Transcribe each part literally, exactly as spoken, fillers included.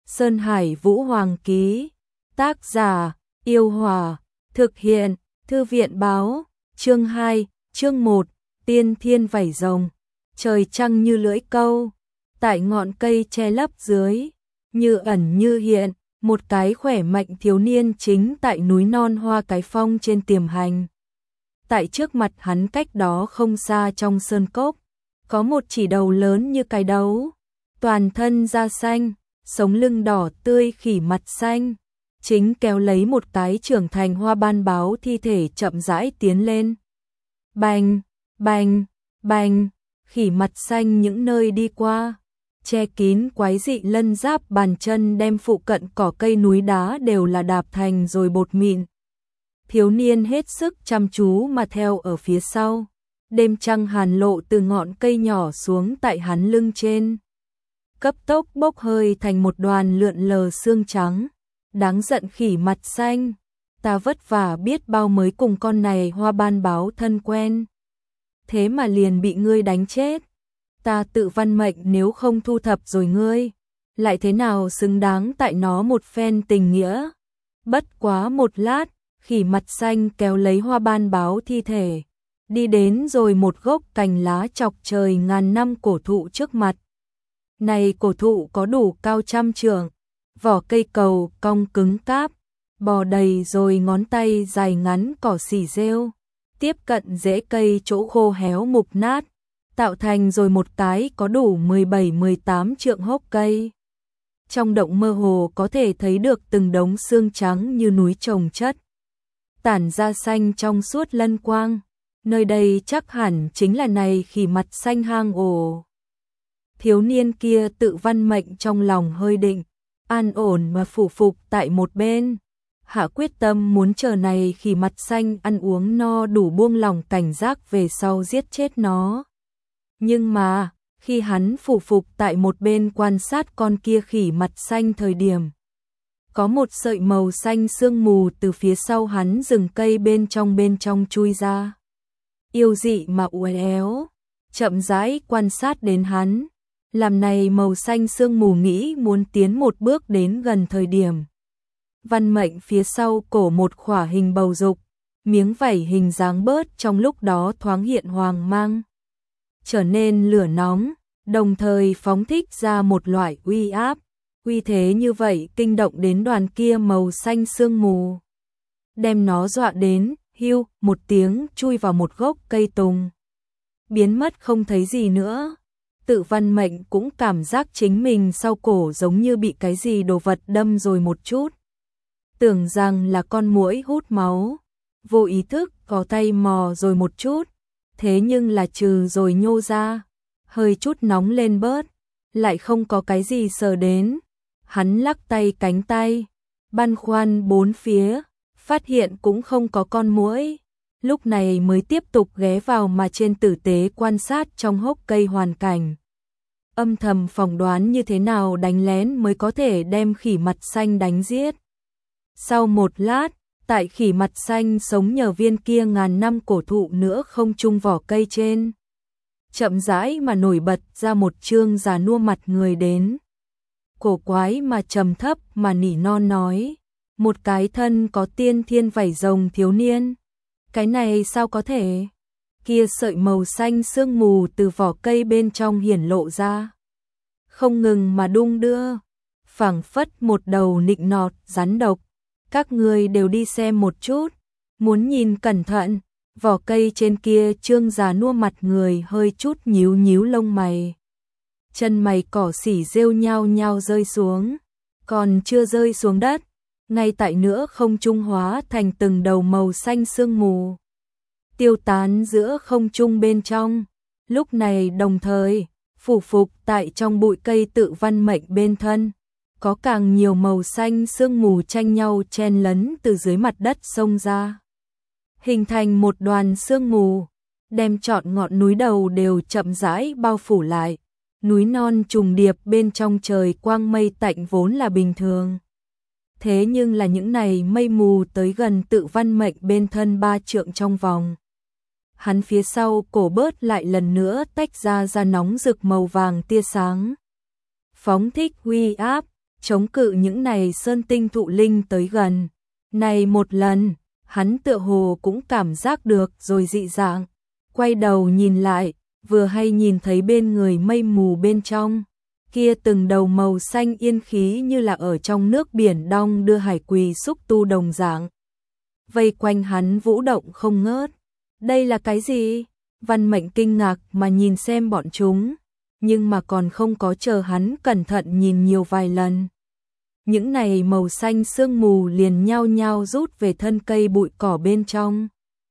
Sơn Hải Vũ Hoàng ký. Tác giả, Yêu Hòa. Thực hiện, Thư viện báo. Chương hai, chương một, Tiên Thiên Vảy Rồng. Trời trăng như lưỡi câu, tại ngọn cây che lấp dưới, như ẩn như hiện, một cái khỏe mạnh thiếu niên chính tại núi non Hoa Cái Phong trên tiềm hành. Tại trước mặt hắn cách đó không xa trong sơn cốc, có một chỉ đầu lớn như cái đấu, toàn thân da xanh, sống lưng đỏ tươi khỉ mặt xanh, chính kéo lấy một cái trưởng thành hoa ban báo thi thể chậm rãi tiến lên. Bành, bành, bành, khỉ mặt xanh những nơi đi qua, che kín quái dị lân giáp bàn chân đem phụ cận cỏ cây núi đá đều là đạp thành rồi bột mịn. Thiếu niên hết sức chăm chú mà theo ở phía sau, đêm trăng hàn lộ từ ngọn cây nhỏ xuống tại hắn lưng trên. Cấp tốc bốc hơi thành một đoàn lượn lờ xương trắng, đáng giận khỉ mặt xanh, ta vất vả biết bao mới cùng con này hoa ban báo thân quen. Thế mà liền bị ngươi đánh chết, ta tự văn mệnh nếu không thu thập rồi ngươi, lại thế nào xứng đáng tại nó một phen tình nghĩa. Bất quá một lát, khỉ mặt xanh kéo lấy hoa ban báo thi thể, đi đến rồi một gốc cành lá chọc trời ngàn năm cổ thụ trước mặt. Này cổ thụ có đủ cao trăm trượng, vỏ cây cầu cong cứng cáp, bò đầy rồi ngón tay dài ngắn cỏ xỉ rêu, tiếp cận rễ cây chỗ khô héo mục nát, tạo thành rồi một cái có đủ mười bảy mười tám trượng hốc cây. Trong động mơ hồ có thể thấy được từng đống xương trắng như núi chồng chất, tản ra xanh trong suốt lân quang, nơi đây chắc hẳn chính là này khỉ mặt xanh hang ổ. Thiếu niên kia tự văn mệnh trong lòng hơi định, an ổn mà phủ phục tại một bên, hạ quyết tâm muốn chờ này khỉ mặt xanh ăn uống no đủ buông lòng cảnh giác về sau giết chết nó. Nhưng mà, khi hắn phủ phục tại một bên quan sát con kia khỉ mặt xanh thời điểm, có một sợi màu xanh sương mù từ phía sau hắn rừng cây bên trong bên trong chui ra. Yêu dị mà uốn éo, chậm rãi quan sát đến hắn, làm này màu xanh sương mù nghĩ muốn tiến một bước đến gần thời điểm. Văn mệnh phía sau cổ một khỏa hình bầu dục, miếng vảy hình dáng bớt trong lúc đó thoáng hiện hoàng mang, trở nên lửa nóng, đồng thời phóng thích ra một loại uy áp. Uy thế như vậy kinh động đến đoàn kia màu xanh sương mù, đem nó dọa đến, hiu, một tiếng chui vào một gốc cây tùng, biến mất không thấy gì nữa. Tự văn mệnh cũng cảm giác chính mình sau cổ giống như bị cái gì đồ vật đâm rồi một chút, tưởng rằng là con muỗi hút máu, vô ý thức có tay mò rồi một chút, thế nhưng là trừ rồi nhô ra, hơi chút nóng lên bớt, lại không có cái gì sờ đến. Hắn lắc tay cánh tay, băn khoăn bốn phía, phát hiện cũng không có con muỗi, lúc này mới tiếp tục ghé vào mà trên tử tế quan sát trong hốc cây hoàn cảnh. Âm thầm phỏng đoán như thế nào đánh lén mới có thể đem khỉ mặt xanh đánh giết. Sau một lát, tại khỉ mặt xanh sống nhờ viên kia ngàn năm cổ thụ nữa không chung vỏ cây trên, chậm rãi mà nổi bật ra một trương già nua mặt người đến. Cổ quái mà trầm thấp mà nỉ non nói, một cái thân có tiên thiên vảy rồng thiếu niên, cái này sao có thể? Kia sợi màu xanh sương mù từ vỏ cây bên trong hiển lộ ra, không ngừng mà đung đưa, phảng phất một đầu nịnh nọt rắn độc. Các người đều đi xem một chút, muốn nhìn cẩn thận. Vỏ cây trên kia trương già nua mặt người hơi chút nhíu nhíu lông mày, chân mày cỏ xỉ rêu nhao nhao rơi xuống, còn chưa rơi xuống đất, ngay tại nữa không trung hóa thành từng đầu màu xanh sương mù, tiêu tán giữa không trung bên trong. Lúc này đồng thời, phủ phục tại trong bụi cây tự văn mệnh bên thân, có càng nhiều màu xanh sương mù tranh nhau chen lấn từ dưới mặt đất xông ra, hình thành một đoàn sương mù, đem trọn ngọn núi đầu đều chậm rãi bao phủ lại. Núi non trùng điệp bên trong trời quang mây tạnh vốn là bình thường, thế nhưng là những này mây mù tới gần tự văn mệnh bên thân ba trượng trong vòng. Hắn phía sau cổ bớt lại lần nữa tách ra ra nóng rực màu vàng tia sáng, phóng thích uy áp, chống cự những này sơn tinh thụ linh tới gần. Này một lần, hắn tựa hồ cũng cảm giác được rồi dị dạng, quay đầu nhìn lại, vừa hay nhìn thấy bên người mây mù bên trong, kia từng đầu màu xanh yên khí như là ở trong nước biển đong đưa hải quỳ xúc tu đồng dạng. Vây quanh hắn vũ động không ngớt. Đây là cái gì? Văn Mệnh kinh ngạc mà nhìn xem bọn chúng, nhưng mà còn không có chờ hắn cẩn thận nhìn nhiều vài lần. Những này màu xanh sương mù liền nhao nhao rút về thân cây bụi cỏ bên trong.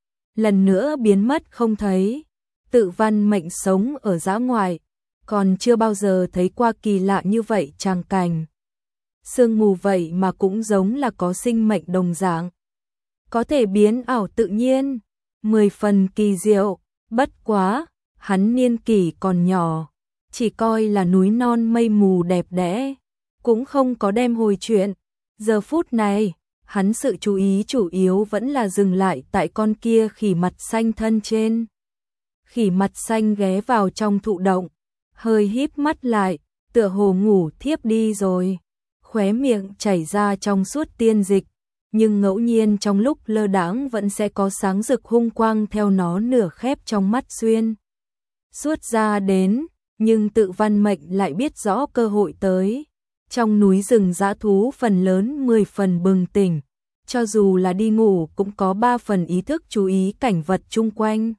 Lần nữa biến mất không thấy. Tự Văn Mệnh sống ở dã ngoại, còn chưa bao giờ thấy qua kỳ lạ như vậy tràng cảnh. Sương mù vậy mà cũng giống là có sinh mệnh đồng dạng. Có thể biến ảo tự nhiên, mười phần kỳ diệu, bất quá, hắn niên kỷ còn nhỏ, chỉ coi là núi non mây mù đẹp đẽ, cũng không có đem hồi chuyện. Giờ phút này, hắn sự chú ý chủ yếu vẫn là dừng lại tại con kia khỉ mặt xanh thân trên. Khỉ mặt xanh ghé vào trong thụ động, hơi híp mắt lại, tựa hồ ngủ thiếp đi rồi, khóe miệng chảy ra trong suốt tiên dịch, nhưng ngẫu nhiên trong lúc lơ đãng vẫn sẽ có sáng rực hung quang theo nó nửa khép trong mắt xuyên suốt ra đến, nhưng Tự Văn Mệnh lại biết rõ cơ hội tới. Trong núi rừng dã thú phần lớn mười phần bừng tỉnh, cho dù là đi ngủ cũng có ba phần ý thức chú ý cảnh vật chung quanh.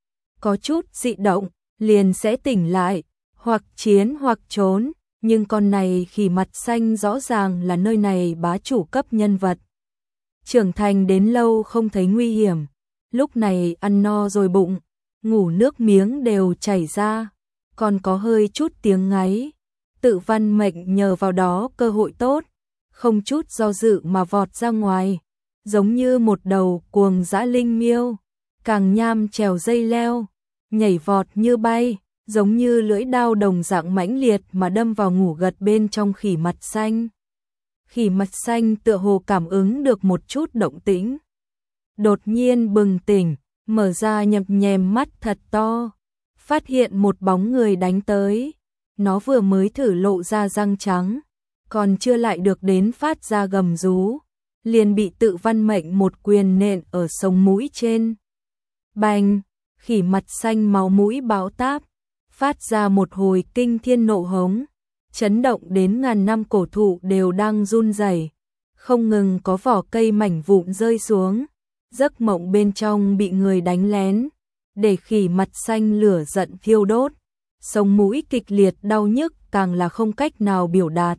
Có chút dị động, liền sẽ tỉnh lại, hoặc chiến hoặc trốn, nhưng con này khỉ mặt xanh rõ ràng là nơi này bá chủ cấp nhân vật. Trưởng thành đến lâu không thấy nguy hiểm, lúc này ăn no rồi bụng, ngủ nước miếng đều chảy ra, còn có hơi chút tiếng ngáy. Tự Văn Mệnh nhờ vào đó cơ hội tốt, không chút do dự mà vọt ra ngoài, giống như một đầu cuồng dã linh miêu, càng nham trèo dây leo, nhảy vọt như bay, giống như lưỡi đao đồng dạng mãnh liệt mà đâm vào ngủ gật bên trong khỉ mặt xanh. Khỉ mặt xanh tựa hồ cảm ứng được một chút động tĩnh, đột nhiên bừng tỉnh, mở ra nhập nhèm mắt thật to, phát hiện một bóng người đánh tới. Nó vừa mới thử lộ ra răng trắng, còn chưa lại được đến phát ra gầm rú, liền bị Tự Văn Mệnh một quyền nện ở sống mũi trên. Bành, khỉ mặt xanh máu mũi báo táp, phát ra một hồi kinh thiên nộ hống, chấn động đến ngàn năm cổ thụ đều đang run rẩy, không ngừng có vỏ cây mảnh vụn rơi xuống, giấc mộng bên trong bị người đánh lén, để khỉ mặt xanh lửa giận thiêu đốt. Sống mũi kịch liệt đau nhức càng là không cách nào biểu đạt.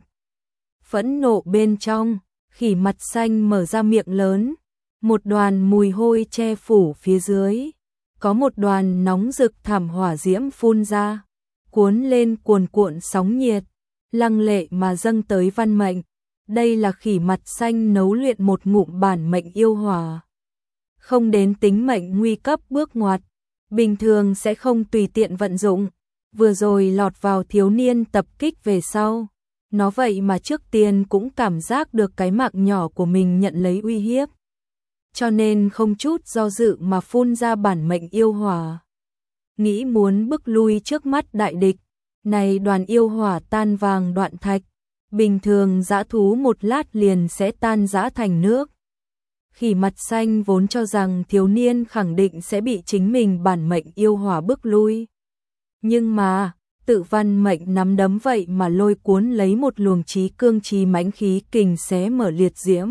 Phẫn nộ bên trong, khỉ mặt xanh mở ra miệng lớn, một đoàn mùi hôi che phủ phía dưới, có một đoàn nóng rực thảm hỏa diễm phun ra, cuốn lên cuồn cuộn sóng nhiệt, lăng lệ mà dâng tới Văn Mệnh. Đây là khỉ mặt xanh nấu luyện một ngụm bản mệnh yêu hỏa, không đến tính mệnh nguy cấp bước ngoặt, bình thường sẽ không tùy tiện vận dụng. Vừa rồi lọt vào thiếu niên tập kích về sau, nó vậy mà trước tiên cũng cảm giác được cái mạng nhỏ của mình nhận lấy uy hiếp, cho nên không chút do dự mà phun ra bản mệnh yêu hỏa, nghĩ muốn bức lui trước mắt đại địch. Này đoàn yêu hỏa tan vàng đoạn thạch, bình thường dã thú một lát liền sẽ tan rã thành nước. Khỉ mặt xanh vốn cho rằng thiếu niên khẳng định sẽ bị chính mình bản mệnh yêu hỏa bức lui. Nhưng mà, Tự Văn Mệnh nắm đấm vậy mà lôi cuốn lấy một luồng chí cương chí mãnh khí kình xé mở liệt diễm.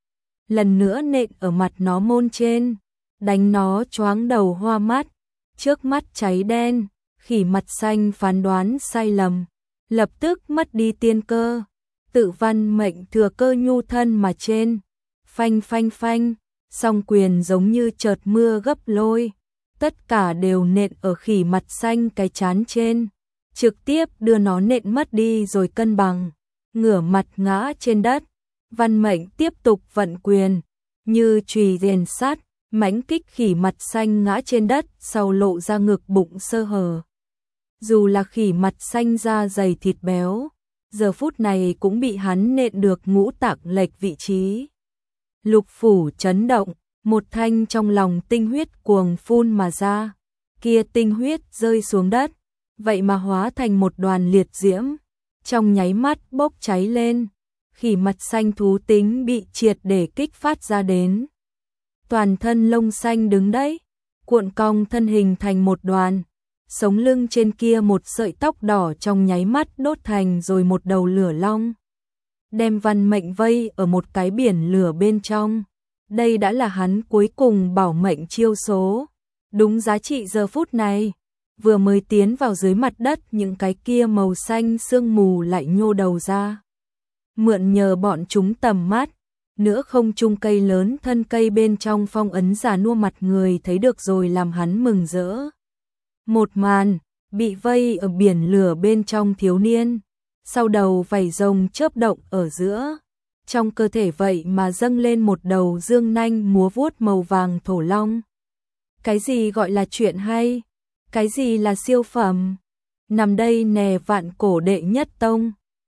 Lần nữa nện ở mặt nó môn trên, đánh nó choáng đầu hoa mắt, trước mắt cháy đen, khỉ mặt xanh phán đoán sai lầm, lập tức mất đi tiên cơ. Tự Văn Mệnh thừa cơ nhu thân mà trên, phanh phanh phanh, song quyền giống như chợt mưa gấp lôi. Tất cả đều nện ở khỉ mặt xanh cái chán trên, trực tiếp đưa nó nện mất đi rồi cân bằng, ngửa mặt ngã trên đất. Văn Mệnh tiếp tục vận quyền, như chùy rèn sắt, mãnh kích khỉ mặt xanh ngã trên đất, sau lộ ra ngực bụng sơ hở. Dù là khỉ mặt xanh da dày thịt béo, giờ phút này cũng bị hắn nện được ngũ tạng lệch vị trí. Lục phủ chấn động, một thanh trong lòng tinh huyết cuồng phun mà ra, kia tinh huyết rơi xuống đất, vậy mà hóa thành một đoàn liệt diễm, trong nháy mắt bốc cháy lên, khỉ mặt xanh thú tính bị triệt để kích phát ra đến. Toàn thân lông xanh đứng đấy, cuộn cong thân hình thành một đoàn, sống lưng trên kia một sợi tóc đỏ trong nháy mắt đốt thành rồi một đầu lửa long. Đem Văn Mệnh vây ở một cái biển lửa bên trong. Đây đã là hắn cuối cùng bảo mệnh chiêu số. Đúng giá trị giờ phút này, vừa mới tiến vào dưới mặt đất những cái kia màu xanh sương mù lại nhô đầu ra. Mượn nhờ bọn chúng tầm mắt, nữa không trung cây lớn thân cây bên trong phong ấn giả nua mặt người thấy được rồi làm hắn mừng rỡ. Một màn, bị vây ở biển lửa bên trong thiếu niên, sau đầu vảy rồng chớp động ở giữa. Trong cơ thể vậy mà dâng lên một đầu dương nanh múa vuốt màu vàng thổ long. Cái gì gọi là chuyện hay? Cái gì là siêu phẩm? Nằm đây nè vạn cổ đệ nhất tông.